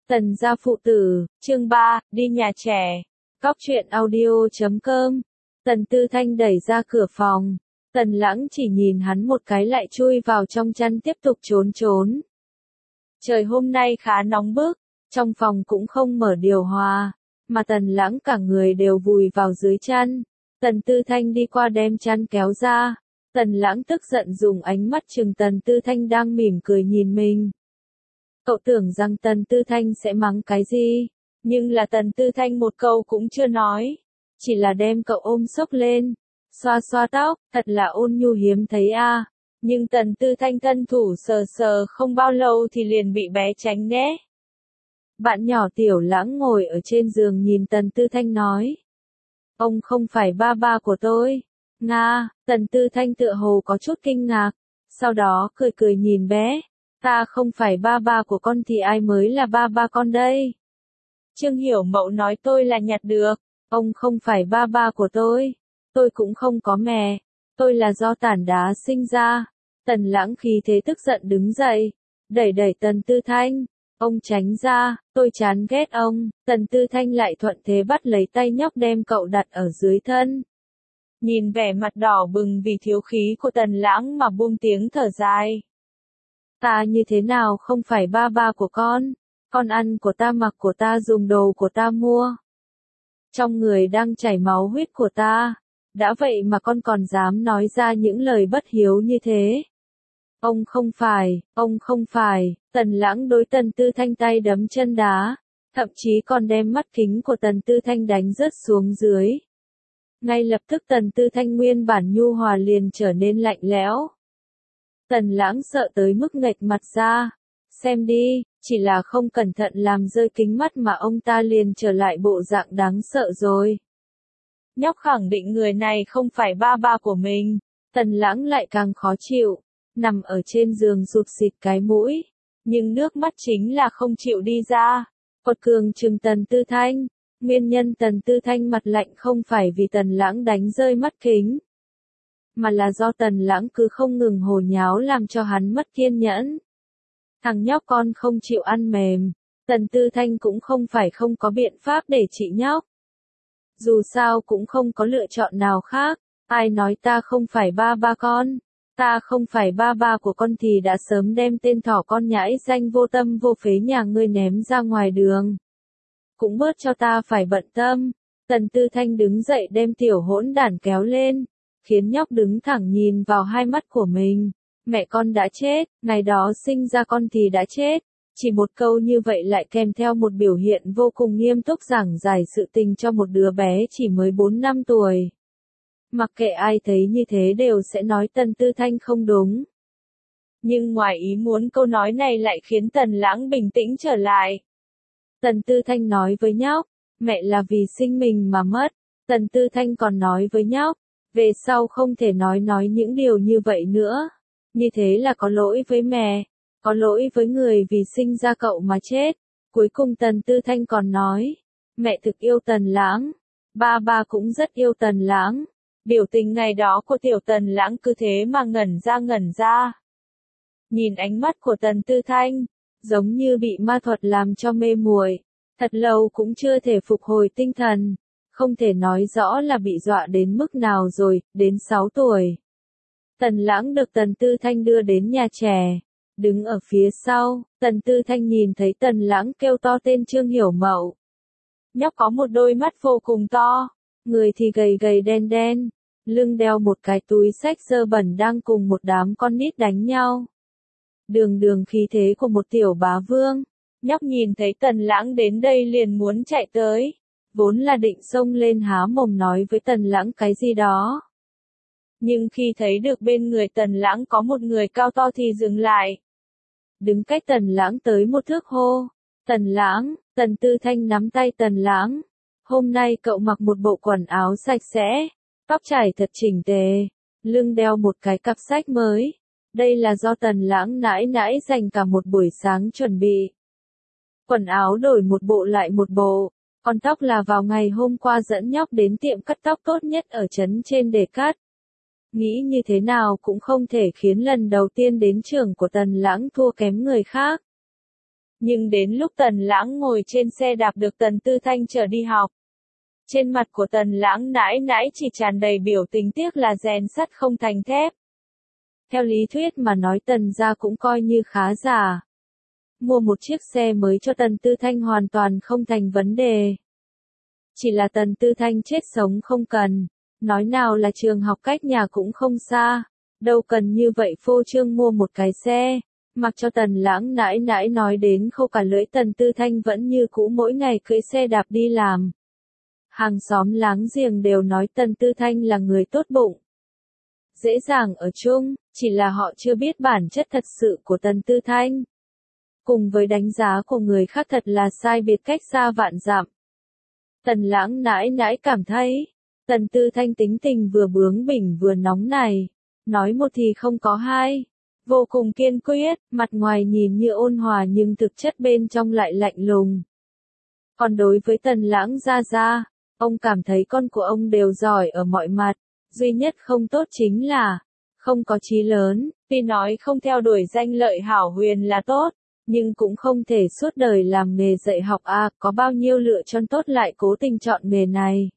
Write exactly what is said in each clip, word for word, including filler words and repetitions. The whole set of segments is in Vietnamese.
Tần gia phụ tử, chương ba, đi nhà trẻ. Cóc truyện audio chấm com. Tần Tư Thanh đẩy ra cửa phòng. Tần Lãng chỉ nhìn hắn một cái lại chui vào trong chăn tiếp tục trốn trốn. Trời hôm nay khá nóng bức, trong phòng cũng không mở điều hòa, mà Tần Lãng cả người đều vùi vào dưới chăn. Tần Tư Thanh đi qua đem chăn kéo ra. Tần Lãng tức giận dùng ánh mắt trừng Tần Tư Thanh đang mỉm cười nhìn mình. Cậu tưởng rằng Tần Tư Thanh sẽ mắng cái gì, nhưng là Tần Tư Thanh một câu cũng chưa nói, chỉ là đem cậu ôm xốc lên, xoa xoa tóc, thật là ôn nhu hiếm thấy a. À. Nhưng Tần Tư Thanh thân thủ sờ sờ không bao lâu thì liền bị bé tránh né. Bạn nhỏ Tiểu Lãng ngồi ở trên giường nhìn Tần Tư Thanh nói. Ông không phải ba ba của tôi. Nga, Tần Tư Thanh tựa hồ có chút kinh ngạc, sau đó cười cười nhìn bé. Ta không phải ba ba của con thì ai mới là ba ba con đây? Trương Hiểu Mậu nói tôi là nhặt được. Ông không phải ba ba của tôi. Tôi cũng không có mẹ. Tôi là do tảng đá sinh ra. Tần Lãng khí thế tức giận đứng dậy. Đẩy đẩy Tần Tư Thanh. Ông tránh ra, tôi chán ghét ông. Tần Tư Thanh lại thuận thế bắt lấy tay nhóc đem cậu đặt ở dưới thân. Nhìn vẻ mặt đỏ bừng vì thiếu khí của Tần Lãng mà buông tiếng thở dài. Ta như thế nào không phải ba ba của con? Con ăn của ta, mặc của ta, dùng đồ của ta mua. Trong người đang chảy máu huyết của ta. Đã vậy mà con còn dám nói ra những lời bất hiếu như thế. Ông không phải, ông không phải. Tần Lãng đối Tần Tư Thanh tay đấm chân đá. Thậm chí còn đem mắt kính của Tần Tư Thanh đánh rớt xuống dưới. Ngay lập tức Tần Tư Thanh nguyên bản nhu hòa liền trở nên lạnh lẽo. Tần Lãng sợ tới mức nghệch mặt ra. Xem đi, chỉ là không cẩn thận làm rơi kính mắt mà ông ta liền trở lại bộ dạng đáng sợ rồi. Nhóc khẳng định người này không phải ba ba của mình. Tần Lãng lại càng khó chịu, nằm ở trên giường sụt xịt cái mũi, nhưng nước mắt chính là không chịu đi ra. Quật cường trừng Tần Tư Thanh. Nguyên nhân Tần Tư Thanh mặt lạnh không phải vì Tần Lãng đánh rơi mắt kính, mà là do Tần Lãng cứ không ngừng hồ nháo làm cho hắn mất kiên nhẫn. Thằng nhóc con không chịu ăn mềm. Tần Tư Thanh cũng không phải không có biện pháp để trị nhóc. Dù sao cũng không có lựa chọn nào khác. Ai nói ta không phải ba ba con? Ta không phải ba ba của con thì đã sớm đem tên thỏ con nhãi danh vô tâm vô phế nhà ngươi ném ra ngoài đường. Cũng bớt cho ta phải bận tâm. Tần Tư Thanh đứng dậy đem tiểu hỗn đản kéo lên, khiến nhóc đứng thẳng nhìn vào hai mắt của mình. Mẹ con đã chết, ngày đó sinh ra con thì đã chết. Chỉ một câu như vậy lại kèm theo một biểu hiện vô cùng nghiêm túc giảng giải sự tình cho một đứa bé chỉ mới bốn năm tuổi. Mặc kệ ai thấy như thế đều sẽ nói Tần Tư Thanh không đúng. Nhưng ngoài ý muốn câu nói này lại khiến Tần Lãng bình tĩnh trở lại. Tần Tư Thanh nói với nhóc, mẹ là vì sinh mình mà mất. Tần Tư Thanh còn nói với nhóc, về sau không thể nói nói những điều như vậy nữa. Như thế là có lỗi với mẹ, có lỗi với người vì sinh ra cậu mà chết. Cuối cùng Tần Tư Thanh còn nói, mẹ thực yêu Tần Lãng, ba ba cũng rất yêu Tần Lãng. Biểu tình ngày đó của tiểu Tần Lãng cứ thế mà ngẩn ra ngẩn ra. Nhìn ánh mắt của Tần Tư Thanh, giống như bị ma thuật làm cho mê muội, thật lâu cũng chưa thể phục hồi tinh thần, không thể nói rõ là bị dọa đến mức nào rồi. Đến sáu tuổi. Tần Lãng được Tần Tư Thanh đưa đến nhà trẻ, đứng ở phía sau. Tần Tư Thanh nhìn thấy Tần Lãng kêu to tên Trương Hiểu Mậu. Nhóc có một đôi mắt vô cùng to, người thì gầy gầy đen đen, lưng đeo một cái túi xách dơ bẩn đang cùng một đám con nít đánh nhau. Đường đường khí thế của một tiểu bá vương. Nhóc nhìn thấy Tần Lãng đến đây liền muốn chạy tới, vốn là định xông lên há mồm nói với Tần Lãng cái gì đó. Nhưng khi thấy được bên người Tần Lãng có một người cao to thì dừng lại. Đứng cách Tần Lãng tới một thước hô. Tần Lãng. Tần Tư Thanh nắm tay Tần Lãng. Hôm nay cậu mặc một bộ quần áo sạch sẽ, tóc chải thật chỉnh tề, lưng đeo một cái cặp sách mới. Đây là do Tần Lãng nãi nãi dành cả một buổi sáng chuẩn bị. Quần áo đổi một bộ lại một bộ, còn tóc là vào ngày hôm qua dẫn nhóc đến tiệm cắt tóc tốt nhất ở trấn trên để cắt. Nghĩ như thế nào cũng không thể khiến lần đầu tiên đến trường của Tần Lãng thua kém người khác. Nhưng đến lúc Tần Lãng ngồi trên xe đạp được Tần Tư Thanh chở đi học. Trên mặt của Tần Lãng nãi nãi chỉ tràn đầy biểu tình tiếc là rèn sắt không thành thép. Theo lý thuyết mà nói Tần gia cũng coi như khá giả. Mua một chiếc xe mới cho Tần Tư Thanh hoàn toàn không thành vấn đề. Chỉ là Tần Tư Thanh chết sống không cần. Nói nào là trường học cách nhà cũng không xa. Đâu cần như vậy phô trương mua một cái xe. Mặc cho Tần Lãng nãi nãi nói đến khô cả lưỡi, Tần Tư Thanh vẫn như cũ mỗi ngày cưỡi xe đạp đi làm. Hàng xóm láng giềng đều nói Tần Tư Thanh là người tốt bụng. Dễ dàng ở chung, chỉ là họ chưa biết bản chất thật sự của Tần Tư Thanh. Cùng với đánh giá của người khác thật là sai biệt cách xa vạn dặm. Tần Lãng nãi nãi cảm thấy, Tần Tư Thanh tính tình vừa bướng bỉnh vừa nóng này. Nói một thì không có hai. Vô cùng kiên quyết, mặt ngoài nhìn như ôn hòa nhưng thực chất bên trong lại lạnh lùng. Còn đối với Tần Lãng gia gia, ông cảm thấy con của ông đều giỏi ở mọi mặt. Duy nhất không tốt chính là, không có chí lớn. Tuy nói không theo đuổi danh lợi hảo huyền là tốt, nhưng cũng không thể suốt đời làm nghề dạy học à, có bao nhiêu lựa chọn tốt lại cố tình chọn nghề này.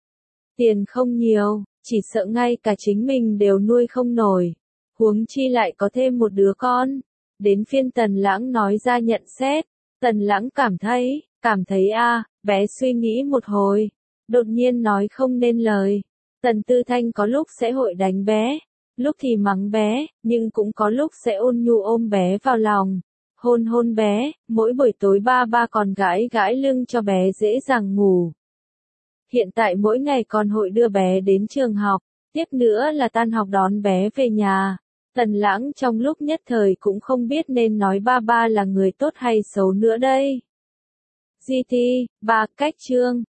Tiền không nhiều, chỉ sợ ngay cả chính mình đều nuôi không nổi. Huống chi lại có thêm một đứa con. Đến phiên Tần Lãng nói ra nhận xét. Tần Lãng cảm thấy, cảm thấy a à, bé suy nghĩ một hồi. Đột nhiên nói không nên lời. Tần Tư Thanh có lúc sẽ hội đánh bé. Lúc thì mắng bé, nhưng cũng có lúc sẽ ôn nhu ôm bé vào lòng. Hôn hôn bé, mỗi buổi tối ba ba còn gãi gãi lưng cho bé dễ dàng ngủ. Hiện tại mỗi ngày còn hội đưa bé đến trường học. Tiếp nữa là tan học đón bé về nhà. Tần Lãng trong lúc nhất thời cũng không biết nên nói ba ba là người tốt hay xấu nữa đây. giê tê, ba cách chương.